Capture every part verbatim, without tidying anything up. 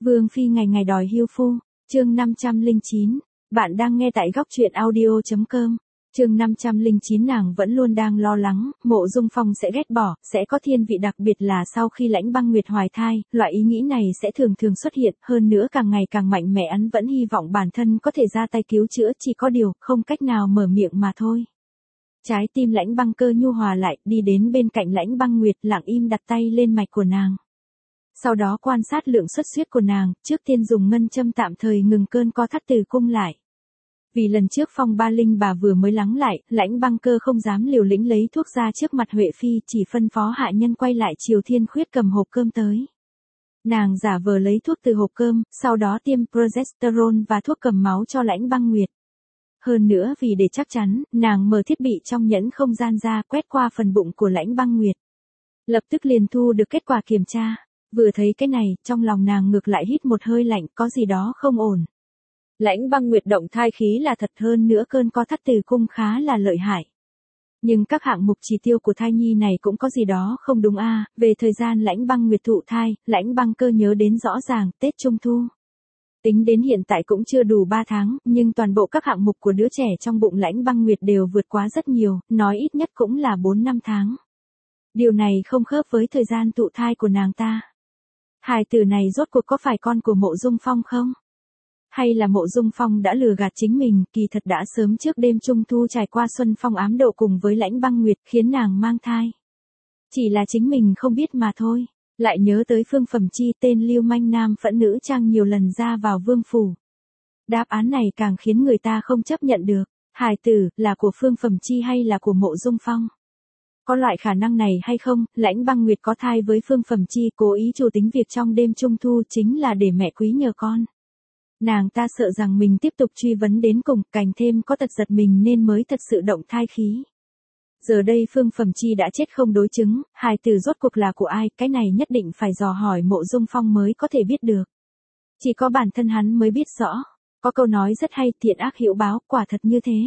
Vương phi ngày ngày đòi hiêu phu, chương năm trăm lẻ chín, bạn đang nghe tại góc truyện audio chấm com. Chương năm trăm lẻ chín nàng vẫn luôn đang lo lắng, Mộ Dung Phong sẽ ghét bỏ, sẽ có thiên vị đặc biệt là sau khi Lãnh Băng Nguyệt hoài thai, loại ý nghĩ này sẽ thường thường xuất hiện, hơn nữa càng ngày càng mạnh mẽ, hắn vẫn hy vọng bản thân có thể ra tay cứu chữa, chỉ có điều, không cách nào mở miệng mà thôi. Trái tim Lãnh Băng Cơ nhu hòa lại, đi đến bên cạnh Lãnh Băng Nguyệt, lặng im đặt tay lên mạch của nàng. Sau đó quan sát lượng xuất huyết của nàng, trước tiên dùng ngân châm tạm thời ngừng cơn co thắt tử cung lại. Vì lần trước phong ba linh bà vừa mới lắng lại, Lãnh Băng Cơ không dám liều lĩnh lấy thuốc ra trước mặt Huệ Phi, chỉ phân phó hạ nhân quay lại Triều Thiên Khuyết cầm hộp cơm tới. Nàng giả vờ lấy thuốc từ hộp cơm, sau đó tiêm progesterone và thuốc cầm máu cho Lãnh Băng Nguyệt. Hơn nữa vì để chắc chắn, nàng mở thiết bị trong nhẫn không gian ra, quét qua phần bụng của Lãnh Băng Nguyệt. Lập tức liền thu được kết quả kiểm tra. Vừa thấy cái này, trong lòng nàng ngược lại hít một hơi lạnh, có gì đó không ổn. Lãnh Băng Nguyệt động thai khí là thật, hơn nữa cơn co thắt tử cung khá là lợi hại. Nhưng các hạng mục chỉ tiêu của thai nhi này cũng có gì đó không đúng a. À. Về thời gian Lãnh Băng Nguyệt thụ thai, Lãnh Băng Cơ nhớ đến rõ ràng, Tết Trung Thu. Tính đến hiện tại cũng chưa đủ ba tháng, nhưng toàn bộ các hạng mục của đứa trẻ trong bụng Lãnh Băng Nguyệt đều vượt quá rất nhiều, nói ít nhất cũng là bốn năm tháng. Điều này không khớp với thời gian thụ thai của nàng ta. Hài tử này rốt cuộc có phải con của Mộ Dung Phong không? Hay là Mộ Dung Phong đã lừa gạt chính mình, kỳ thật đã sớm trước đêm Trung Thu trải qua xuân phong ám độ cùng với Lãnh Băng Nguyệt khiến nàng mang thai. Chỉ là chính mình không biết mà thôi. Lại nhớ tới Phương Phẩm Chi, tên lưu manh nam phẫn nữ trang nhiều lần ra vào vương phủ. Đáp án này càng khiến người ta không chấp nhận được. Hài tử, là của Phương Phẩm Chi hay là của Mộ Dung Phong? Có loại khả năng này hay không? Lãnh Băng Nguyệt có thai với Phương Phẩm Chi, cố ý chủ tính việc trong đêm Trung Thu chính là để mẹ quý nhờ con. Nàng ta sợ rằng mình tiếp tục truy vấn đến cùng, càng thêm có tật giật mình nên mới thật sự động thai khí. Giờ đây Phương Phẩm Chi đã chết không đối chứng, hài tử rốt cuộc là của ai, cái này nhất định phải dò hỏi Mộ Dung Phong mới có thể biết được. Chỉ có bản thân hắn mới biết rõ. Có câu nói rất hay, thiện ác hữu báo, quả thật như thế.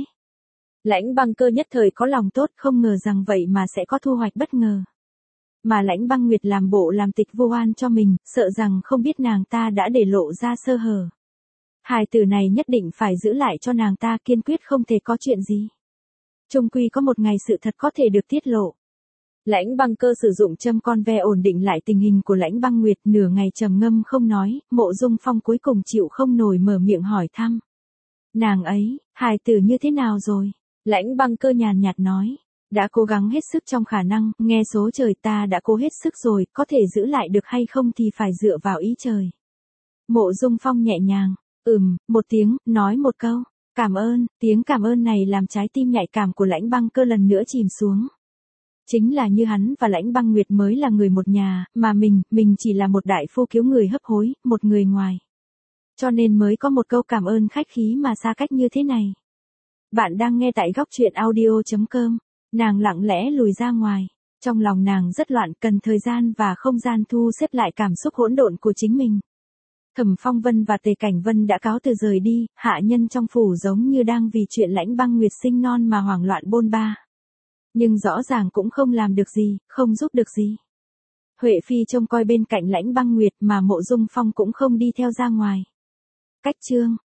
Lãnh Băng Cơ nhất thời có lòng tốt, không ngờ rằng vậy mà sẽ có thu hoạch bất ngờ. Mà Lãnh Băng Nguyệt làm bộ làm tịch vô oan cho mình, sợ rằng không biết nàng ta đã để lộ ra sơ hở. Hài tử này nhất định phải giữ lại cho nàng ta, kiên quyết không thể có chuyện gì. Chung quy có một ngày sự thật có thể được tiết lộ. Lãnh Băng Cơ sử dụng châm con ve ổn định lại tình hình của Lãnh Băng Nguyệt, nửa ngày trầm ngâm không nói, Mộ Dung Phong cuối cùng chịu không nổi mở miệng hỏi thăm. Nàng ấy, hài tử như thế nào rồi? Lãnh Băng Cơ nhàn nhạt nói, đã cố gắng hết sức trong khả năng, nghe số trời, ta đã cố hết sức rồi, có thể giữ lại được hay không thì phải dựa vào ý trời. Mộ Dung Phong nhẹ nhàng, ừm, một tiếng, nói một câu, cảm ơn, tiếng cảm ơn này làm trái tim nhạy cảm của Lãnh Băng Cơ lần nữa chìm xuống. Chính là như hắn và Lãnh Băng Nguyệt mới là người một nhà, mà mình, mình chỉ là một đại phu cứu người hấp hối, một người ngoài. Cho nên mới có một câu cảm ơn khách khí mà xa cách như thế này. Bạn đang nghe tại góc truyện audio chấm com. Nàng lặng lẽ lùi ra ngoài. Trong lòng nàng rất loạn, cần thời gian và không gian thu xếp lại cảm xúc hỗn độn của chính mình. Thẩm Phong Vân và Tề Cảnh Vân đã cáo từ rời đi, hạ nhân trong phủ giống như đang vì chuyện Lãnh Băng Nguyệt sinh non mà hoảng loạn bôn ba. Nhưng rõ ràng cũng không làm được gì, không giúp được gì. Huệ Phi trông coi bên cạnh Lãnh Băng Nguyệt mà Mộ Dung Phong cũng không đi theo ra ngoài. Cách chương